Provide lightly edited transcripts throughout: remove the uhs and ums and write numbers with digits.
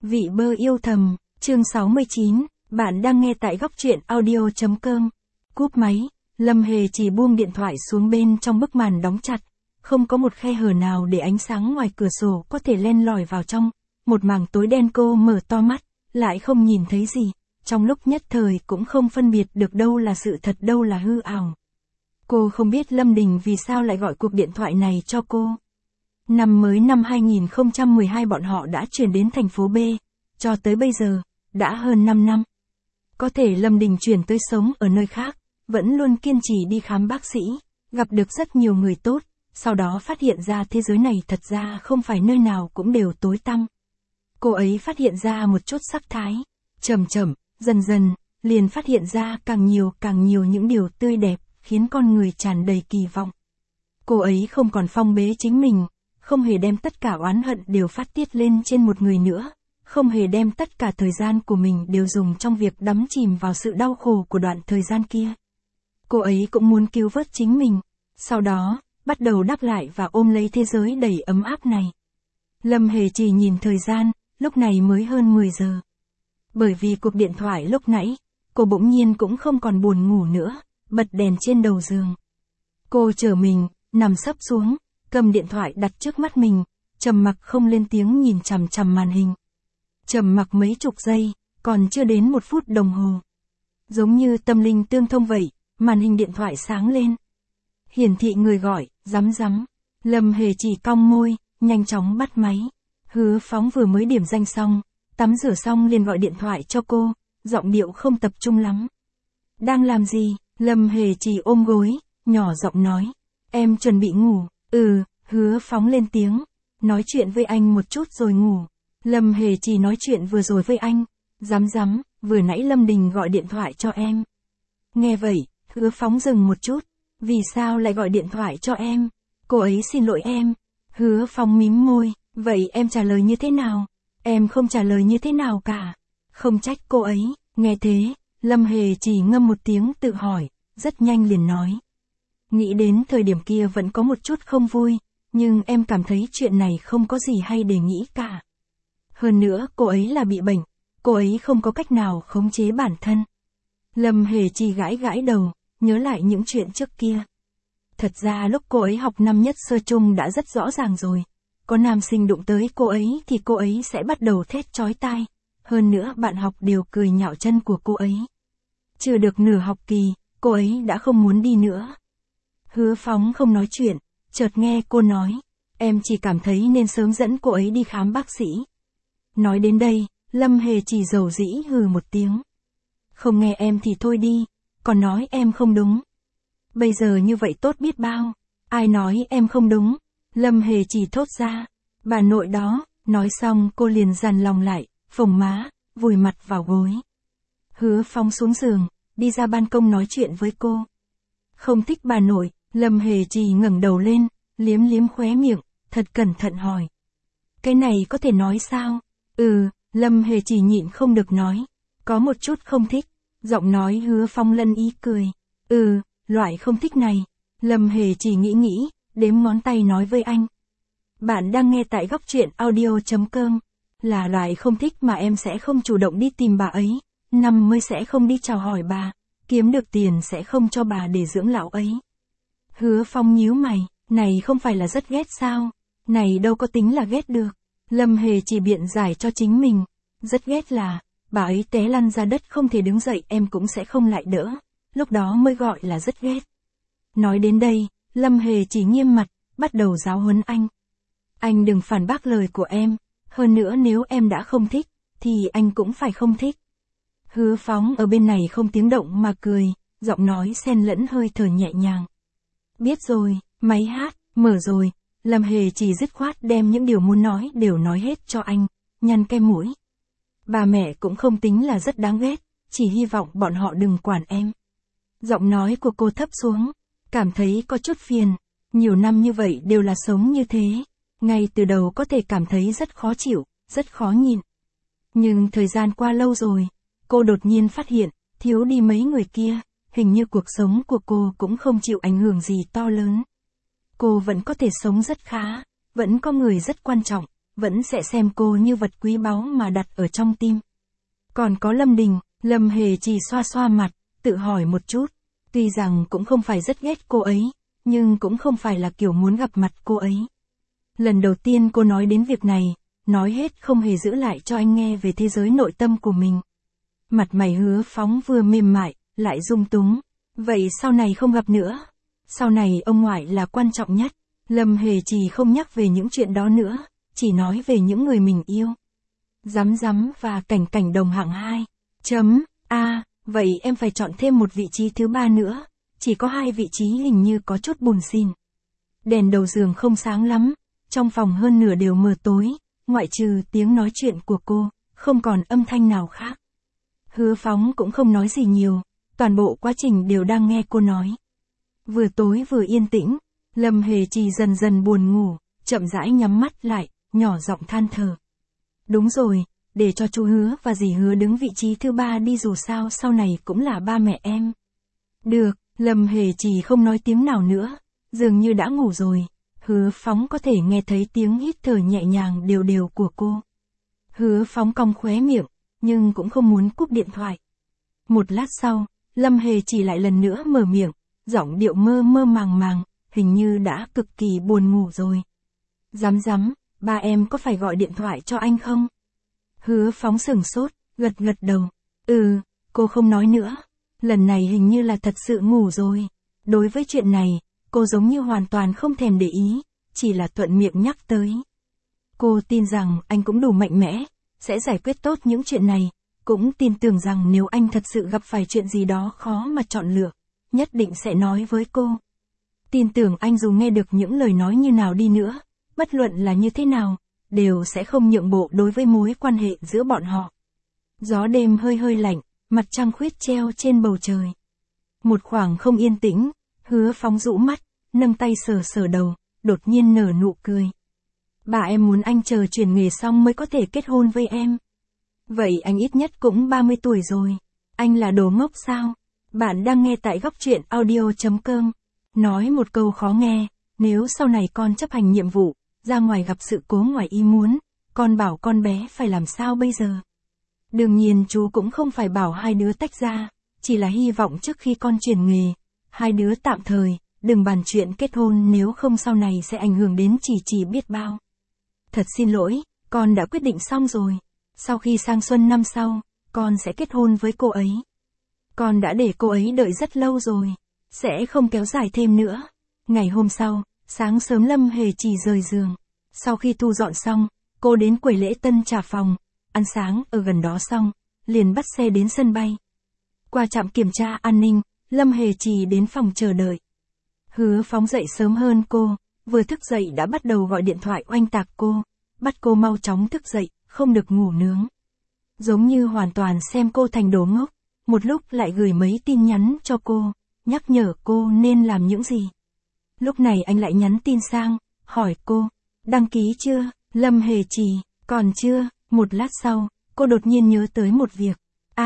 Vị bơ yêu thầm, chương 69, bạn đang nghe tại góc truyện audio.com. Cúp máy, Lâm Hề chỉ buông điện thoại xuống bên trong bức màn đóng chặt, không có một khe hở nào để ánh sáng ngoài cửa sổ có thể len lỏi vào trong, một mảng tối đen. Cô mở to mắt, lại không nhìn thấy gì, trong lúc nhất thời cũng không phân biệt được đâu là sự thật đâu là hư ảo. Cô không biết Lâm Đình vì sao lại gọi cuộc điện thoại này cho cô. Năm mới năm 2012 bọn họ đã chuyển đến thành phố B, cho tới bây giờ, đã hơn 5 năm. Có thể Lâm Đình chuyển tới sống ở nơi khác, vẫn luôn kiên trì đi khám bác sĩ, gặp được rất nhiều người tốt, sau đó phát hiện ra thế giới này thật ra không phải nơi nào cũng đều tối tăm. Cô ấy phát hiện ra một chút sắc thái, chậm chậm, dần dần, liền phát hiện ra càng nhiều những điều tươi đẹp, khiến con người tràn đầy kỳ vọng. Cô ấy không còn phong bế chính mình, không hề đem tất cả oán hận đều phát tiết lên trên một người nữa, không hề đem tất cả thời gian của mình đều dùng trong việc đắm chìm vào sự đau khổ của đoạn thời gian kia. Cô ấy cũng muốn cứu vớt chính mình, sau đó, bắt đầu đáp lại và ôm lấy thế giới đầy ấm áp này. Lâm Hề chỉ nhìn thời gian, lúc này mới hơn 10 giờ. Bởi vì cuộc điện thoại lúc nãy, cô bỗng nhiên cũng không còn buồn ngủ nữa, bật đèn trên đầu giường. Cô trở mình, nằm sấp xuống, cầm điện thoại đặt trước mắt mình, trầm mặc không lên tiếng nhìn chằm chằm màn hình. Trầm mặc mấy chục giây, còn chưa đến 1 phút đồng hồ. Giống như tâm linh tương thông vậy, màn hình điện thoại sáng lên. Hiển thị người gọi, rắm rắm. Lâm Hề chỉ cong môi, nhanh chóng bắt máy. Hứa Phóng vừa mới điểm danh xong, tắm rửa xong liền gọi điện thoại cho cô, giọng điệu không tập trung lắm. Đang làm gì? Lâm Hề chỉ ôm gối, nhỏ giọng nói. Em chuẩn bị ngủ. Hứa Phóng lên tiếng. Nói chuyện với anh một chút rồi ngủ. Lâm Hề chỉ nói chuyện vừa rồi với anh. Rắm, vừa nãy Lâm Đình gọi điện thoại cho em. Nghe vậy, Hứa Phóng dừng một chút. Vì sao lại gọi điện thoại cho em? Cô ấy xin lỗi em. Hứa Phóng mím môi. Vậy em trả lời như thế nào? Em không trả lời như thế nào cả. Không trách cô ấy. Nghe thế, Lâm Hề chỉ ngâm một tiếng tự hỏi, rất nhanh liền nói. Nghĩ đến thời điểm kia vẫn có một chút không vui, nhưng em cảm thấy chuyện này không có gì hay để nghĩ cả. Hơn nữa cô ấy là bị bệnh, cô ấy không có cách nào khống chế bản thân. Lâm Hề chỉ gãi đầu, nhớ lại những chuyện trước kia. Thật ra lúc cô ấy học năm nhất sơ chung đã rất rõ ràng rồi. Có nam sinh đụng tới cô ấy thì cô ấy sẽ bắt đầu thét chói tai. Hơn nữa bạn học đều cười nhạo chân của cô ấy. Chưa được nửa học kỳ, cô ấy đã không muốn đi nữa. Hứa Phóng không nói chuyện, chợt nghe cô nói. Em chỉ cảm thấy nên sớm dẫn cô ấy đi khám bác sĩ. Nói đến đây, Lâm Hề chỉ dầu dĩ hừ một tiếng. Không nghe em thì thôi đi, còn nói em không đúng. Bây giờ như vậy tốt biết bao. Ai nói em không đúng? Lâm Hề chỉ thốt ra. Bà nội đó. Nói xong cô liền dằn lòng lại, phồng má, vùi mặt vào gối. Hứa Phóng xuống giường, đi ra ban công nói chuyện với cô. Không thích bà nội. Lâm Hề chỉ ngẩng đầu lên, liếm khóe miệng, thật cẩn thận hỏi. Cái này có thể nói sao? Lâm Hề chỉ nhịn không được nói. Có một chút không thích. Giọng nói Hứa Phóng lân ý cười. Loại không thích này. Lâm Hề chỉ nghĩ, đếm ngón tay nói với anh. Bạn đang nghe tại góc truyện audio.com. Là loại không thích mà em sẽ không chủ động đi tìm bà ấy. Năm mới sẽ không đi chào hỏi bà. Kiếm được tiền sẽ không cho bà để dưỡng lão ấy. Hứa Phóng nhíu mày. Này không phải là rất ghét sao? Này đâu có tính là ghét được. Lâm Hề chỉ biện giải cho chính mình. Rất ghét là, bà ấy té lăn ra đất không thể đứng dậy em cũng sẽ không lại đỡ. Lúc đó mới gọi là rất ghét. Nói đến đây, Lâm Hề chỉ nghiêm mặt, bắt đầu giáo huấn anh. Anh đừng phản bác lời của em. Hơn nữa nếu em đã không thích, thì anh cũng phải không thích. Hứa Phóng ở bên này không tiếng động mà cười, giọng nói xen lẫn hơi thở nhẹ nhàng. Biết rồi, máy hát, mở rồi. Lâm Hề chỉ dứt khoát đem những điều muốn nói đều nói hết cho anh, nhăn cái mũi. Bà mẹ cũng không tính là rất đáng ghét, chỉ hy vọng bọn họ đừng quản em. Giọng nói của cô thấp xuống, cảm thấy có chút phiền. Nhiều năm như vậy đều là sống như thế. Ngay từ đầu có thể cảm thấy rất khó chịu, rất khó nhịn. Nhưng thời gian qua lâu rồi, cô đột nhiên phát hiện, thiếu đi mấy người kia, hình như cuộc sống của cô cũng không chịu ảnh hưởng gì to lớn. Cô vẫn có thể sống rất khá, vẫn có người rất quan trọng, vẫn sẽ xem cô như vật quý báu mà đặt ở trong tim. Còn có Lâm Đình, Lâm Hề chỉ xoa xoa mặt, tự hỏi một chút. Tuy rằng cũng không phải rất ghét cô ấy, nhưng cũng không phải là kiểu muốn gặp mặt cô ấy. Lần đầu tiên cô nói đến việc này, nói hết không hề giữ lại cho anh nghe về thế giới nội tâm của mình. Mặt mày Hứa Phóng vừa mềm mại, lại rung túng. Vậy sau này không gặp nữa. Sau này ông ngoại là quan trọng nhất. Lâm Hề chỉ không nhắc về những chuyện đó nữa, chỉ nói về những người mình yêu. Rắm rắm và cảnh cảnh đồng hạng 2. Vậy em phải chọn thêm một vị trí thứ 3 nữa. Chỉ có 2 vị trí hình như có chút buồn xỉn. Đèn đầu giường không sáng lắm, trong phòng hơn nửa đều mờ tối, ngoại trừ tiếng nói chuyện của cô, không còn âm thanh nào khác. Hứa Phóng cũng không nói gì nhiều, toàn bộ quá trình đều đang nghe cô nói. Vừa tối vừa yên tĩnh, Lâm Hề Trì dần dần buồn ngủ, chậm rãi nhắm mắt lại, nhỏ giọng than thở. Đúng rồi, để cho chú Hứa và dì Hứa đứng vị trí thứ 3 đi, dù sao sau này cũng là ba mẹ em. Được, Lâm Hề Trì không nói tiếng nào nữa, dường như đã ngủ rồi. Hứa Phóng có thể nghe thấy tiếng hít thở nhẹ nhàng đều đều của cô. Hứa Phóng cong khóe miệng, nhưng cũng không muốn cúp điện thoại. Một lát sau, Lâm Hề Trì lại lần nữa mở miệng, giọng điệu mơ mơ màng màng, hình như đã cực kỳ buồn ngủ rồi. Rắm, ba em có phải gọi điện thoại cho anh không? Hứa Phóng sửng sốt, gật đầu. Cô không nói nữa. Lần này hình như là thật sự ngủ rồi. Đối với chuyện này, cô giống như hoàn toàn không thèm để ý, chỉ là thuận miệng nhắc tới. Cô tin rằng anh cũng đủ mạnh mẽ, sẽ giải quyết tốt những chuyện này, cũng tin tưởng rằng nếu anh thật sự gặp phải chuyện gì đó khó mà chọn lựa, nhất định sẽ nói với cô. Tin tưởng anh dù nghe được những lời nói như nào đi nữa, bất luận là như thế nào, đều sẽ không nhượng bộ đối với mối quan hệ giữa bọn họ. Gió đêm hơi lạnh, mặt trăng khuyết treo trên bầu trời. Một khoảng không yên tĩnh, Hứa Phóng rũ mắt, nâng tay sờ đầu, đột nhiên nở nụ cười. Bà em muốn anh chờ chuyển nghề xong mới có thể kết hôn với em. Vậy anh ít nhất cũng 30 tuổi rồi. Anh là đồ ngốc sao? Bạn đang nghe tại Góc Truyện Audio.com. Nói một câu khó nghe, nếu sau này con chấp hành nhiệm vụ, ra ngoài gặp sự cố ngoài ý muốn, con bảo con bé phải làm sao bây giờ? Đương nhiên chú cũng không phải bảo hai đứa tách ra, chỉ là hy vọng trước khi con chuyển nghề, hai đứa tạm thời, đừng bàn chuyện kết hôn, nếu không sau này sẽ ảnh hưởng đến Chỉ biết bao. Thật xin lỗi, con đã quyết định xong rồi. Sau khi sang xuân năm sau, con sẽ kết hôn với cô ấy. Con đã để cô ấy đợi rất lâu rồi, sẽ không kéo dài thêm nữa. Ngày hôm sau, sáng sớm Lâm Hề Trì rời giường. Sau khi thu dọn xong, cô đến quầy lễ tân trả phòng, ăn sáng ở gần đó xong, liền bắt xe đến sân bay. Qua trạm kiểm tra an ninh, Lâm Hề Trì đến phòng chờ đợi. Hứa Phóng dậy sớm hơn cô, vừa thức dậy đã bắt đầu gọi điện thoại oanh tạc cô, bắt cô mau chóng thức dậy, không được ngủ nướng. Giống như hoàn toàn xem cô thành đồ ngốc, một lúc lại gửi mấy tin nhắn cho cô, nhắc nhở cô nên làm những gì. Lúc này anh lại nhắn tin sang, hỏi cô, đăng ký chưa? Lâm Hề Trì, còn chưa. Một lát sau, cô đột nhiên nhớ tới một việc.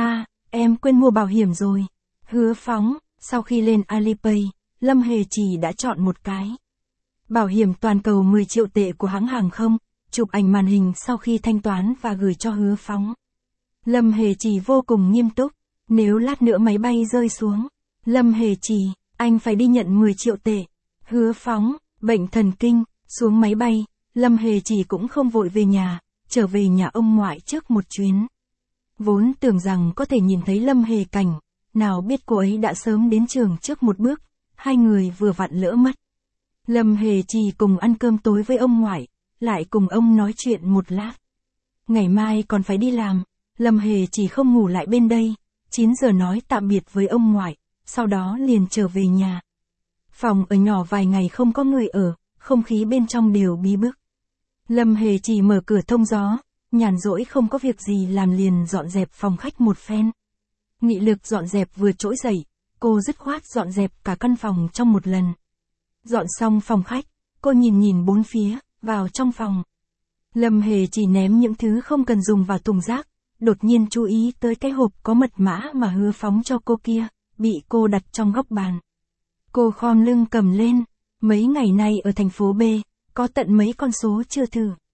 Em quên mua bảo hiểm rồi. Hứa Phóng, sau khi lên Alipay, Lâm Hề Trì đã chọn một cái bảo hiểm toàn cầu 10 triệu tệ của hãng hàng không, chụp ảnh màn hình sau khi thanh toán và gửi cho Hứa Phóng. Lâm Hề Trì vô cùng nghiêm túc, nếu lát nữa máy bay rơi xuống, Lâm Hề Trì, anh phải đi nhận 10 triệu tệ. Hứa Phóng, bệnh thần kinh, xuống máy bay, Lâm Hề Trì cũng không vội về nhà, trở về nhà ông ngoại trước một chuyến. Vốn tưởng rằng có thể nhìn thấy Lâm Hề Cảnh, nào biết cô ấy đã sớm đến trường trước một bước, hai người vừa vặn lỡ mất. Lâm Hề Trì cùng ăn cơm tối với ông ngoại, lại cùng ông nói chuyện một lát. Ngày mai còn phải đi làm, Lâm Hề Trì không ngủ lại bên đây, 9 giờ nói tạm biệt với ông ngoại, sau đó liền trở về nhà. Phòng ở nhỏ vài ngày không có người ở, không khí bên trong đều bí bức. Lâm Hề Trì mở cửa thông gió, nhàn rỗi không có việc gì làm liền dọn dẹp phòng khách một phen. Nghị lực dọn dẹp vừa trỗi dậy, cô dứt khoát dọn dẹp cả căn phòng trong một lần. Dọn xong phòng khách, cô nhìn bốn phía, vào trong phòng. Lâm Hề Trì ném những thứ không cần dùng vào thùng rác, đột nhiên chú ý tới cái hộp có mật mã mà Hứa Phóng cho cô kia, bị cô đặt trong góc bàn. Cô khom lưng cầm lên, mấy ngày nay ở thành phố B, có tận mấy con số chưa thử.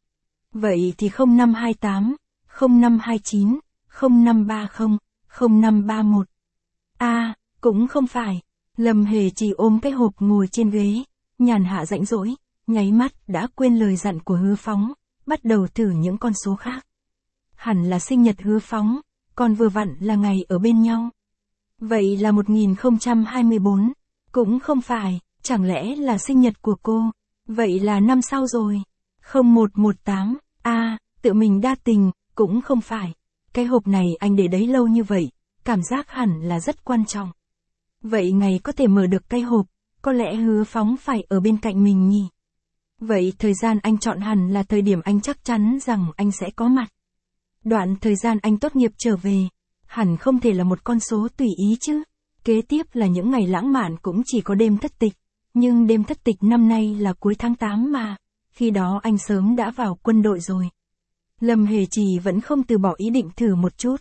Vậy thì 0528, 0529, 0530, 0531. Cũng không phải. Lâm Hề chỉ ôm cái hộp ngồi trên ghế, nhàn hạ rãnh rỗi, nháy mắt đã quên lời dặn của Hứa Phóng, bắt đầu thử những con số khác. Hẳn là sinh nhật Hứa Phóng, còn vừa vặn là ngày ở bên nhau. Vậy là 1024, cũng không phải, chẳng lẽ là sinh nhật của cô, vậy là năm sau rồi. 0118, tự mình đa tình, cũng không phải. Cái hộp này anh để đấy lâu như vậy, cảm giác hẳn là rất quan trọng. Vậy ngày có thể mở được cái hộp, có lẽ Hứa Phóng phải ở bên cạnh mình nhỉ. Vậy thời gian anh chọn hẳn là thời điểm anh chắc chắn rằng anh sẽ có mặt. Đoạn thời gian anh tốt nghiệp trở về, hẳn không thể là một con số tùy ý chứ. Kế tiếp là những ngày lãng mạn cũng chỉ có đêm thất tịch, nhưng đêm thất tịch năm nay là cuối tháng 8 mà, khi đó anh sớm đã vào quân đội rồi. Lâm Hề Trì vẫn không từ bỏ ý định thử một chút.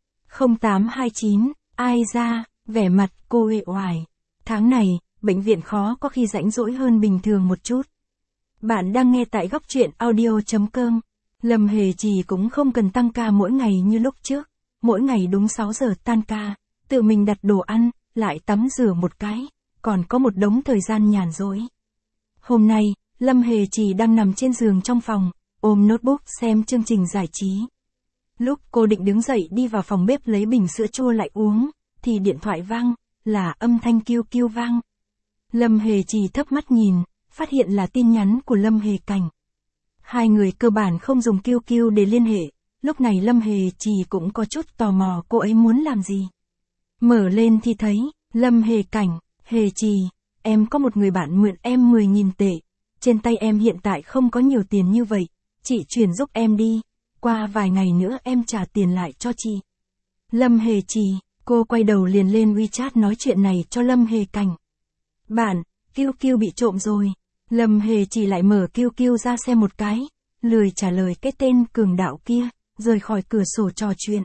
0829, ai ra, vẻ mặt cô uể oải. Tháng này, bệnh viện khó có khi rãnh rỗi hơn bình thường một chút. Bạn đang nghe tại góc truyện audio.com. Lâm Hề Trì cũng không cần tăng ca mỗi ngày như lúc trước. Mỗi ngày đúng 6 giờ tan ca, tự mình đặt đồ ăn, lại tắm rửa một cái, còn có một đống thời gian nhàn rỗi. Hôm nay, Lâm Hề Trì đang nằm trên giường trong phòng, ôm notebook xem chương trình giải trí. Lúc cô định đứng dậy đi vào phòng bếp lấy bình sữa chua lại uống, thì điện thoại vang, là âm thanh kêu kêu vang. Lâm Hề Trì thấp mắt nhìn, phát hiện là tin nhắn của Lâm Hề Cảnh. Hai người cơ bản không dùng kêu kêu để liên hệ, lúc này Lâm Hề Trì cũng có chút tò mò cô ấy muốn làm gì. Mở lên thì thấy, Lâm Hề Cảnh, Hề Trì, em có một người bạn mượn em 10.000 tệ, trên tay em hiện tại không có nhiều tiền như vậy, chị chuyển giúp em đi, qua vài ngày nữa em trả tiền lại cho chị. Lâm Hề Trì, cô quay đầu liền lên WeChat nói chuyện này cho Lâm Hề Cảnh. Bạn, QQ bị trộm rồi. Lâm Hề Trì lại mở QQ ra xem một cái, lười trả lời cái tên cường đạo kia, rời khỏi cửa sổ trò chuyện.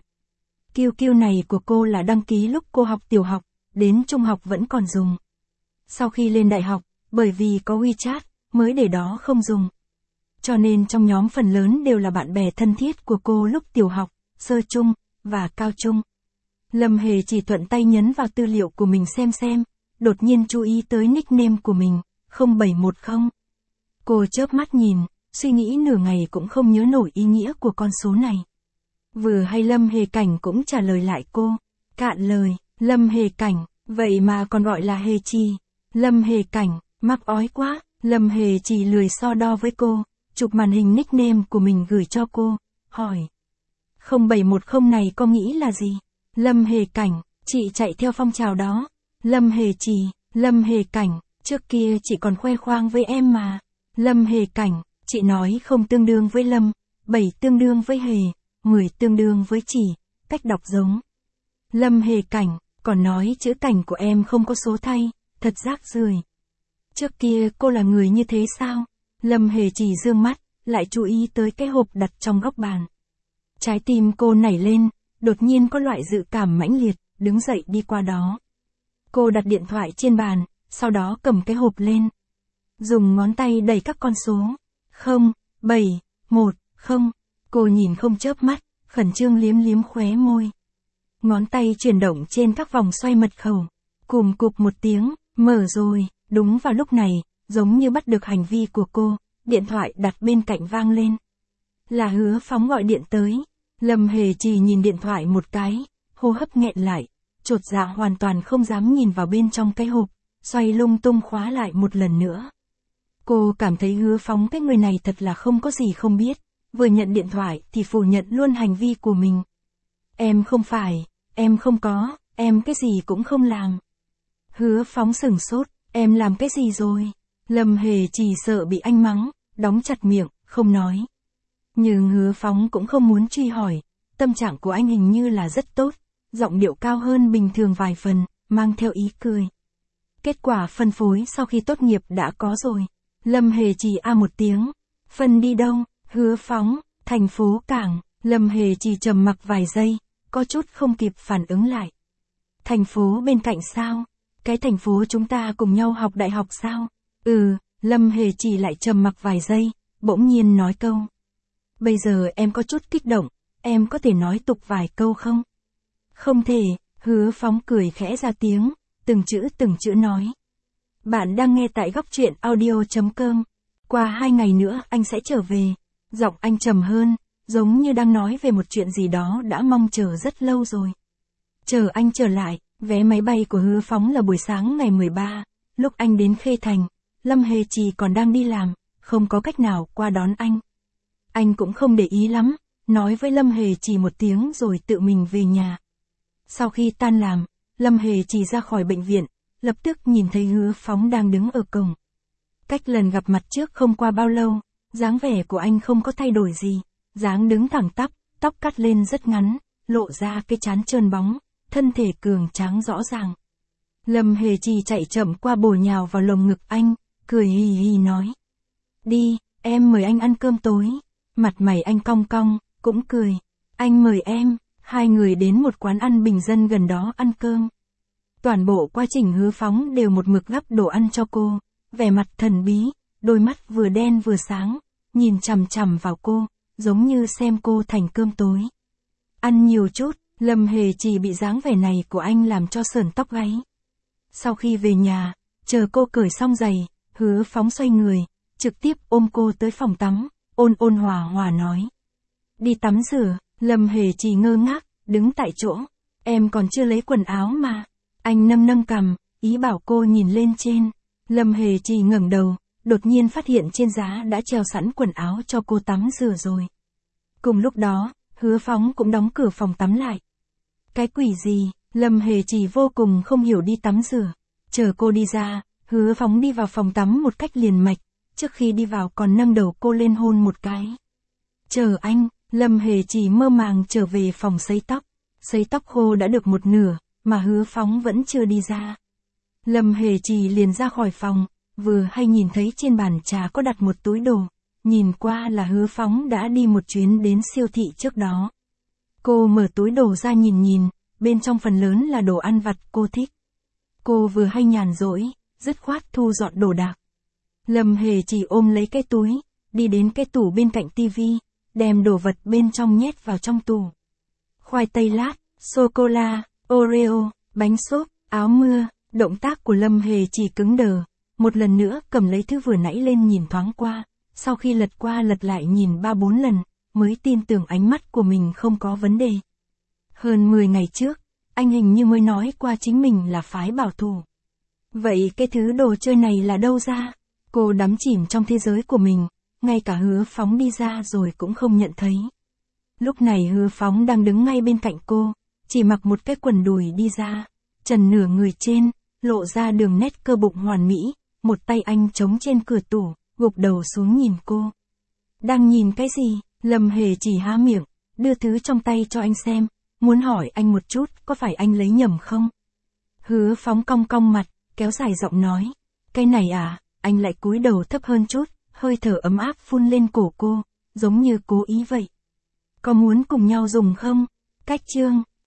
QQ này của cô là đăng ký lúc cô học tiểu học, đến trung học vẫn còn dùng. Sau khi lên đại học, bởi vì có WeChat, mới để đó không dùng. Cho nên trong nhóm phần lớn đều là bạn bè thân thiết của cô lúc tiểu học, sơ trung, và cao trung. Lâm Hề chỉ thuận tay nhấn vào tư liệu của mình xem, đột nhiên chú ý tới nickname của mình, 0710. Cô chớp mắt nhìn, suy nghĩ nửa ngày cũng không nhớ nổi ý nghĩa của con số này. Vừa hay Lâm Hề Cảnh cũng trả lời lại cô, cạn lời, Lâm Hề Cảnh, vậy mà còn gọi là Hề Trì. Lâm Hề Cảnh, mắc ói quá, Lâm Hề Trì lười so đo với cô, chụp màn hình nickname của mình gửi cho cô, hỏi. 0710 này có nghĩ là gì? Lâm Hề Cảnh, chị chạy theo phong trào đó. Lâm Hề Trì, Lâm Hề Cảnh, trước kia chị còn khoe khoang với em mà. Lâm Hề Cảnh, chị nói không tương đương với Lâm, 7 tương đương với Hề, 10 tương đương với Chỉ, cách đọc giống. Lâm Hề Cảnh, còn nói chữ Cảnh của em không có số thay, thật rác rưởi. Trước kia cô là người như thế sao? Lâm Hề Trì dương mắt, lại chú ý tới cái hộp đặt trong góc bàn. Trái tim cô nảy lên, đột nhiên có loại dự cảm mãnh liệt, đứng dậy đi qua đó. Cô đặt điện thoại trên bàn, sau đó cầm cái hộp lên. Dùng ngón tay đẩy các con số. 0, 7, 1, 0. Cô nhìn không chớp mắt, khẩn trương liếm liếm khóe môi. Ngón tay chuyển động trên các vòng xoay mật khẩu. Cùm cụp một tiếng, mở rồi. Đúng vào lúc này, giống như bắt được hành vi của cô, điện thoại đặt bên cạnh vang lên. Là Hứa Phóng gọi điện tới. Lâm Hề Trì nhìn điện thoại một cái, hô hấp nghẹn lại, chột dạ hoàn toàn không dám nhìn vào bên trong cái hộp, xoay lung tung khóa lại một lần nữa. Cô cảm thấy Hứa Phóng cái người này thật là không có gì không biết, vừa nhận điện thoại thì phủ nhận luôn hành vi của mình. Em không phải, em không có, em cái gì cũng không làm. Hứa Phóng sửng sốt, em làm cái gì rồi? Lâm Hề Trì sợ bị anh mắng, đóng chặt miệng, không nói. Nhưng Hứa Phóng cũng không muốn truy hỏi, tâm trạng của anh hình như là rất tốt, giọng điệu cao hơn bình thường vài phần, mang theo ý cười. Kết quả phân phối sau khi tốt nghiệp đã có rồi. Lâm Hề Trì một tiếng. Phân đi đâu? Hứa Phóng, thành phố Cảng. Lâm Hề Trì trầm mặc vài giây, có chút không kịp phản ứng lại. Thành phố bên cạnh sao? Cái thành phố chúng ta cùng nhau học đại học sao? Lâm Hề Trì lại trầm mặc vài giây, bỗng nhiên nói câu. Bây giờ em có chút kích động, em có thể nói tục vài câu không? Không thể, Hứa Phóng cười khẽ ra tiếng, từng chữ nói. Bạn đang nghe tại góc truyện audio.com. Qua 2 ngày nữa anh sẽ trở về. Giọng anh trầm hơn, giống như đang nói về một chuyện gì đó đã mong chờ rất lâu rồi. Chờ anh trở lại, vé máy bay của Hứa Phóng là buổi sáng ngày 13, lúc anh đến Khê Thành, Lâm Hề Trì còn đang đi làm, không có cách nào qua đón anh. Anh cũng không để ý lắm, nói với Lâm Hề Trì một tiếng rồi tự mình về nhà. Sau khi tan làm, Lâm Hề Trì ra khỏi bệnh viện, lập tức nhìn thấy Hứa Phóng đang đứng ở cổng. Cách lần gặp mặt trước không qua bao lâu, dáng vẻ của anh không có thay đổi gì, dáng đứng thẳng tắp, tóc cắt lên rất ngắn, lộ ra cái trán trơn bóng, thân thể cường tráng rõ ràng. Lâm Hề Trì chạy chậm qua bổ nhào vào lồng ngực anh, cười hì hì nói. Đi, em mời anh ăn cơm tối. Mặt mày anh cong cong, cũng cười. Anh mời em, hai người đến một quán ăn bình dân gần đó ăn cơm. Toàn bộ quá trình Hứa Phóng đều một mực gắp đồ ăn cho cô, vẻ mặt thần bí, đôi mắt vừa đen vừa sáng, nhìn chằm chằm vào cô, giống như xem cô thành cơm tối. Ăn nhiều chút, Lâm Hề Trì bị dáng vẻ này của anh làm cho sởn tóc gáy. Sau khi về nhà, chờ cô cởi xong giày, Hứa Phóng xoay người, trực tiếp ôm cô tới phòng tắm, ôn hòa hòa nói. Đi tắm rửa, Lâm Hề Trì ngơ ngác, đứng tại chỗ. Em còn chưa lấy quần áo mà. Anh nâng cằm, ý bảo cô nhìn lên trên. Lâm Hề Trì ngẩng đầu, đột nhiên phát hiện trên giá đã treo sẵn quần áo cho cô tắm rửa rồi. Cùng lúc đó, Hứa Phóng cũng đóng cửa phòng tắm lại. Cái quỷ gì, Lâm Hề Trì vô cùng không hiểu đi tắm rửa. Chờ cô đi ra, Hứa Phóng đi vào phòng tắm một cách liền mạch, trước khi đi vào còn nâng đầu cô lên hôn một cái. Chờ anh, Lâm Hề Trì mơ màng trở về phòng sấy tóc. Sấy tóc khô đã được một nửa, mà Hứa Phóng vẫn chưa đi ra. Lâm Hề Trì liền ra khỏi phòng, vừa hay nhìn thấy trên bàn trà có đặt một túi đồ. Nhìn qua là Hứa Phóng đã đi một chuyến đến siêu thị trước đó. Cô mở túi đồ ra nhìn, bên trong phần lớn là đồ ăn vặt cô thích. Cô vừa hay nhàn rỗi, dứt khoát thu dọn đồ đạc. Lâm Hề Trì ôm lấy cái túi, đi đến cái tủ bên cạnh tivi, đem đồ vật bên trong nhét vào trong tủ. Khoai tây lát, sô-cô-la, Oreo, bánh xốp, áo mưa, động tác của Lâm Hề Trì cứng đờ. Một lần nữa cầm lấy thứ vừa nãy lên nhìn thoáng qua, sau khi lật qua lật lại nhìn 3-4 lần, mới tin tưởng ánh mắt của mình không có vấn đề. Hơn 10 ngày trước, anh hình như mới nói qua chính mình là phái bảo thủ. Vậy cái thứ đồ chơi này là đâu ra? Cô đắm chìm trong thế giới của mình, ngay cả Hứa Phóng đi ra rồi cũng không nhận thấy. Lúc này Hứa Phóng đang đứng ngay bên cạnh cô, chỉ mặc một cái quần đùi đi ra, trần nửa người trên, lộ ra đường nét cơ bụng hoàn mỹ, một tay anh chống trên cửa tủ, gục đầu xuống nhìn cô. Đang nhìn cái gì? Lâm Hề chỉ há miệng, đưa thứ trong tay cho anh xem, muốn hỏi anh một chút, có phải anh lấy nhầm không? Hứa Phóng cong cong mặt, kéo dài giọng nói, cái này à? Anh lại cúi đầu thấp hơn chút, hơi thở ấm áp phun lên cổ cô, giống như cố ý vậy. Có muốn cùng nhau dùng không? Cách chương